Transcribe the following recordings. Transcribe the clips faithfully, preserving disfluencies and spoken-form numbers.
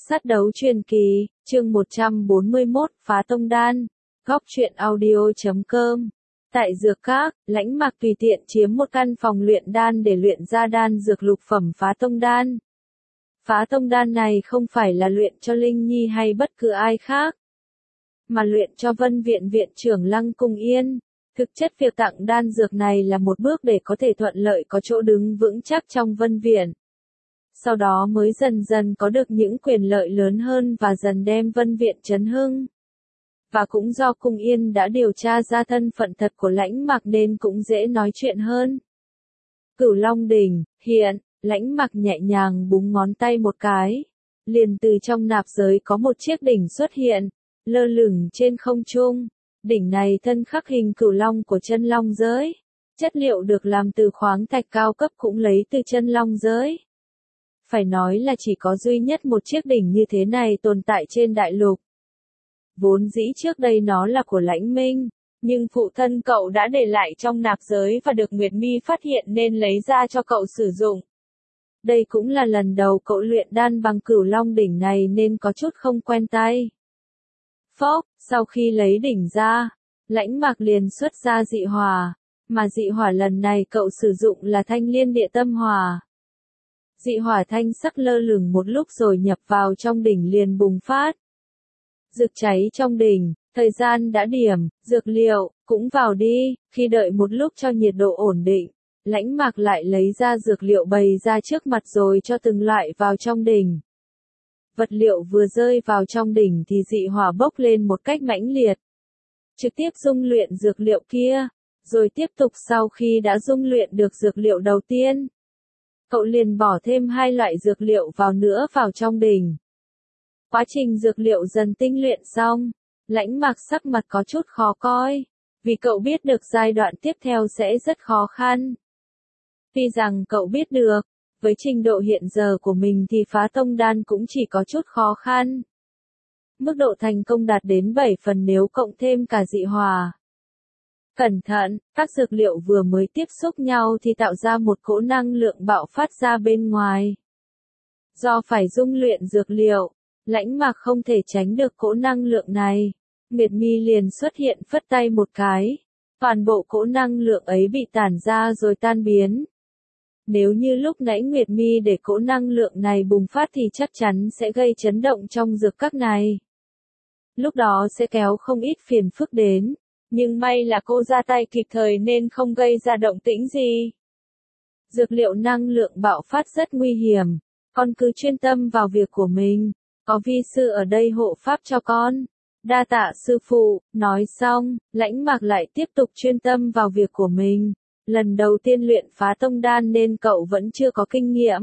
Sát đấu truyền kỳ, chương một trăm bốn mươi mốt, phá tông đan. Góc truyện audio chấm com. Tại dược các, Lãnh Mặc tùy tiện chiếm một căn phòng luyện đan để luyện ra đan dược lục phẩm phá tông đan. Phá tông đan này không phải là luyện cho Linh Nhi hay bất cứ ai khác, mà luyện cho Vân Viện Viện trưởng Lăng Cung Yên. Thực chất việc tặng đan dược này là một bước để có thể thuận lợi có chỗ đứng vững chắc trong Vân Viện. Sau đó mới dần dần có được những quyền lợi lớn hơn và dần đem Vân Viện chấn hưng. Và cũng do Cung Yên đã điều tra ra thân phận thật của Lãnh Mặc nên cũng dễ nói chuyện hơn. Cửu Long Đỉnh, hiện, Lãnh Mặc nhẹ nhàng búng ngón tay một cái. Liền từ trong nạp giới có một chiếc đỉnh xuất hiện, lơ lửng trên không trung. Đỉnh này thân khắc hình cửu long của chân long giới. Chất liệu được làm từ khoáng thạch cao cấp cũng lấy từ chân long giới. Phải nói là chỉ có duy nhất một chiếc đỉnh như thế này tồn tại trên đại lục. Vốn dĩ trước đây nó là của Lãnh Minh, nhưng phụ thân cậu đã để lại trong nạp giới và được Nguyệt Mi phát hiện nên lấy ra cho cậu sử dụng. Đây cũng là lần đầu cậu luyện đan bằng cửu long đỉnh này nên có chút không quen tay. Phốc, sau khi lấy đỉnh ra, Lãnh Mặc liền xuất ra dị hỏa, mà dị hỏa lần này cậu sử dụng là Thanh Liên Địa Tâm Hỏa. Dị hỏa thanh sắc lơ lửng một lúc rồi nhập vào trong đỉnh liền bùng phát. Rực cháy trong đỉnh, thời gian đã điểm, dược liệu, cũng vào đi, khi đợi một lúc cho nhiệt độ ổn định, Lãnh Mặc lại lấy ra dược liệu bày ra trước mặt rồi cho từng loại vào trong đỉnh. Vật liệu vừa rơi vào trong đỉnh thì dị hỏa bốc lên một cách mãnh liệt. Trực tiếp dung luyện dược liệu kia, rồi tiếp tục sau khi đã dung luyện được dược liệu đầu tiên. Cậu liền bỏ thêm hai loại dược liệu vào nữa vào trong đỉnh. Quá trình dược liệu dần tinh luyện xong, Lãnh Mặc sắc mặt có chút khó coi, vì cậu biết được giai đoạn tiếp theo sẽ rất khó khăn. Tuy rằng cậu biết được, với trình độ hiện giờ của mình thì phá tông đan cũng chỉ có chút khó khăn. Mức độ thành công đạt đến bảy phần nếu cộng thêm cả dị hỏa. Cẩn thận, các dược liệu vừa mới tiếp xúc nhau thì tạo ra một cỗ năng lượng bạo phát ra bên ngoài. Do phải dung luyện dược liệu, Lãnh Mặc không thể tránh được cỗ năng lượng này. Nguyệt Mi liền xuất hiện phất tay một cái. Toàn bộ cỗ năng lượng ấy bị tản ra rồi tan biến. Nếu như lúc nãy Nguyệt Mi để cỗ năng lượng này bùng phát thì chắc chắn sẽ gây chấn động trong dược các này. Lúc đó sẽ kéo không ít phiền phức đến. Nhưng may là cô ra tay kịp thời nên không gây ra động tĩnh gì. Dược liệu năng lượng bạo phát rất nguy hiểm. Con cứ chuyên tâm vào việc của mình. Có vi sư ở đây hộ pháp cho con. Đa tạ sư phụ. Nói xong, Lãnh Mặc lại tiếp tục chuyên tâm vào việc của mình. Lần đầu tiên luyện phá tông đan nên cậu vẫn chưa có kinh nghiệm.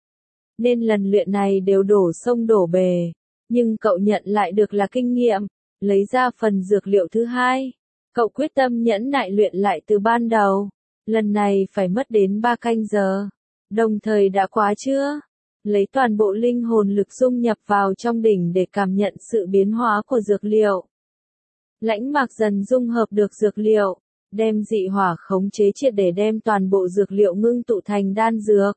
Nên lần luyện này đều đổ sông đổ bề. Nhưng cậu nhận lại được là kinh nghiệm. Lấy ra phần dược liệu thứ hai. Cậu quyết tâm nhẫn nại luyện lại từ ban đầu. Lần này phải mất đến ba canh giờ. Đồng thời đã quá chưa? Lấy toàn bộ linh hồn lực dung nhập vào trong đỉnh để cảm nhận sự biến hóa của dược liệu. Lãnh Mặc dần dung hợp được dược liệu, đem dị hỏa khống chế triệt để đem toàn bộ dược liệu ngưng tụ thành đan dược.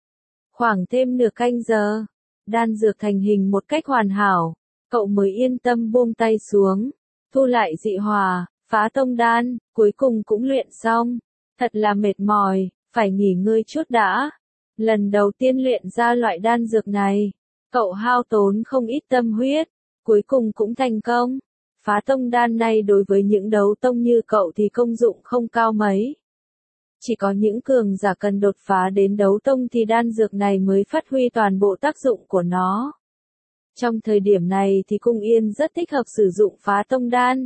Khoảng thêm nửa canh giờ, đan dược thành hình một cách hoàn hảo, cậu mới yên tâm buông tay xuống, thu lại dị hỏa, phá tông đan, cuối cùng cũng luyện xong. Thật là mệt mỏi, phải nghỉ ngơi chút đã. Lần đầu tiên luyện ra loại đan dược này, cậu hao tốn không ít tâm huyết, cuối cùng cũng thành công. Phá tông đan này đối với những đấu tông như cậu thì công dụng không cao mấy. Chỉ có những cường giả cần đột phá đến đấu tông thì đan dược này mới phát huy toàn bộ tác dụng của nó. Trong thời điểm này thì Cung Yên rất thích hợp sử dụng phá tông đan.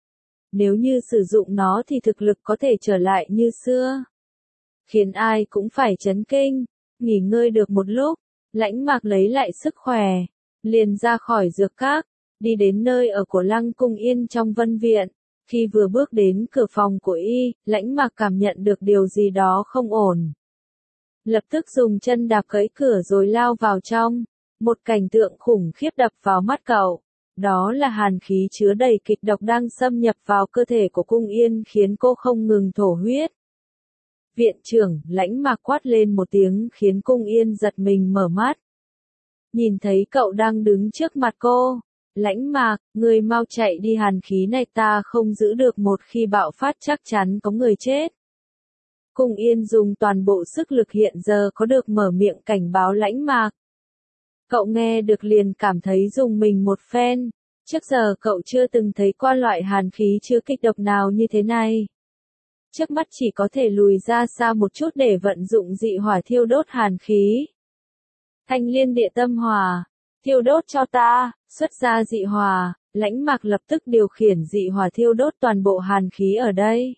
Nếu như sử dụng nó thì thực lực có thể trở lại như xưa. Khiến ai cũng phải chấn kinh. Nghỉ ngơi được một lúc, Lãnh Mặc lấy lại sức khỏe, liền ra khỏi dược các, đi đến nơi ở của Lăng Cung Yên trong Vân Viện. Khi vừa bước đến cửa phòng của y, Lãnh Mặc cảm nhận được điều gì đó không ổn. Lập tức dùng chân đạp cẫy cửa rồi lao vào trong. Một cảnh tượng khủng khiếp đập vào mắt cậu. Đó là hàn khí chứa đầy kịch độc đang xâm nhập vào cơ thể của Cung Yên khiến cô không ngừng thổ huyết. Viện trưởng, Lãnh Mặc quát lên một tiếng khiến Cung Yên giật mình mở mắt. nhìn thấy cậu đang đứng trước mặt cô. Lãnh Mạc, người mau chạy đi, hàn khí này ta không giữ được, một khi bạo phát chắc chắn có người chết. Cung Yên dùng toàn bộ sức lực hiện giờ có được mở miệng cảnh báo Lãnh Mạc. Cậu nghe được liền cảm thấy rùng mình một phen. Trước giờ cậu chưa từng thấy qua loại hàn khí chứa kịch độc nào như thế này. Trước mắt chỉ có thể lùi ra xa một chút để vận dụng dị hỏa thiêu đốt hàn khí. Thanh liên địa tâm hỏa, thiêu đốt cho ta, xuất ra dị hỏa, Lãnh Mạc lập tức điều khiển dị hỏa thiêu đốt toàn bộ hàn khí ở đây.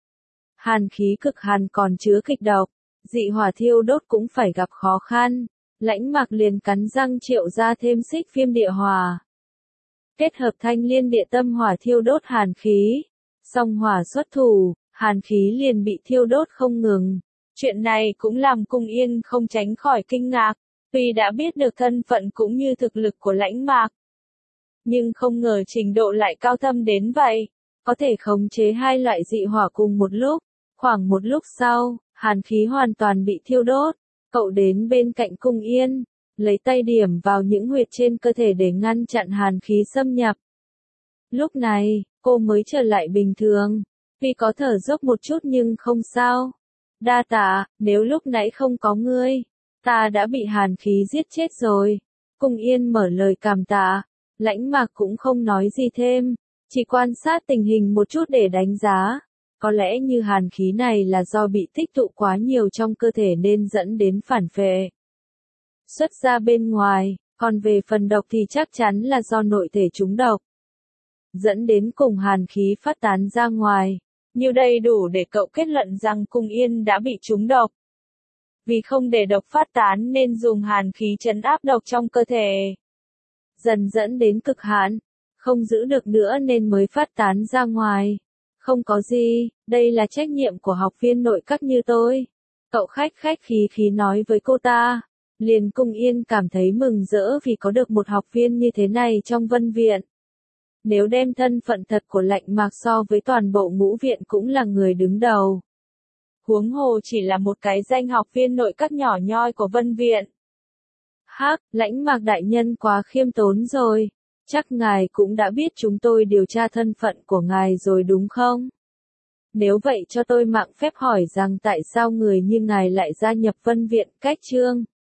Hàn khí cực hàn còn chứa kịch độc, dị hỏa thiêu đốt cũng phải gặp khó khăn. Lãnh Mạc liền cắn răng triệu ra thêm xích viêm địa hỏa. Kết hợp thanh liên địa tâm hỏa thiêu đốt hàn khí. Song hỏa xuất thủ, hàn khí liền bị thiêu đốt không ngừng. Chuyện này cũng làm Cung Yên không tránh khỏi kinh ngạc. Tuy đã biết được thân phận cũng như thực lực của Lãnh Mạc, nhưng không ngờ trình độ lại cao thâm đến vậy. Có thể khống chế hai loại dị hỏa cùng một lúc. Khoảng một lúc sau, hàn khí hoàn toàn bị thiêu đốt. Cậu đến bên cạnh Cung Yên, lấy tay điểm vào những huyệt trên cơ thể để ngăn chặn hàn khí xâm nhập. Lúc này, cô mới trở lại bình thường. Tuy có thở dốc một chút nhưng không sao. Đa tạ, nếu lúc nãy không có ngươi, ta đã bị hàn khí giết chết rồi. Cung Yên mở lời cảm tạ. Lãnh Mạc cũng không nói gì thêm, chỉ quan sát tình hình một chút để đánh giá. Có lẽ như hàn khí này là do bị tích tụ quá nhiều trong cơ thể nên dẫn đến phản phệ. Xuất ra bên ngoài, còn về phần độc thì chắc chắn là do nội thể trúng độc. Dẫn đến cùng hàn khí phát tán ra ngoài. Như đây đủ để cậu kết luận rằng Cung Yên đã bị trúng độc. Vì không để độc phát tán nên dùng hàn khí trấn áp độc trong cơ thể. Dần dẫn đến cực hạn, không giữ được nữa nên mới phát tán ra ngoài. Không có gì, đây là trách nhiệm của học viên nội các như tôi. Cậu khách khách khí khí nói với cô ta. Liền Cung Yên cảm thấy mừng rỡ vì có được một học viên như thế này trong Vân Viện. Nếu đem thân phận thật của Lãnh Mạc so với toàn bộ ngũ viện cũng là người đứng đầu. Huống hồ chỉ là một cái danh học viên nội các nhỏ nhoi của Vân Viện. Hắc, Lãnh Mạc đại nhân quá khiêm tốn rồi. Chắc ngài cũng đã biết chúng tôi điều tra thân phận của ngài rồi đúng không? Nếu vậy cho tôi mạn phép hỏi rằng tại sao người như ngài lại gia nhập Vân Viện. Cách chương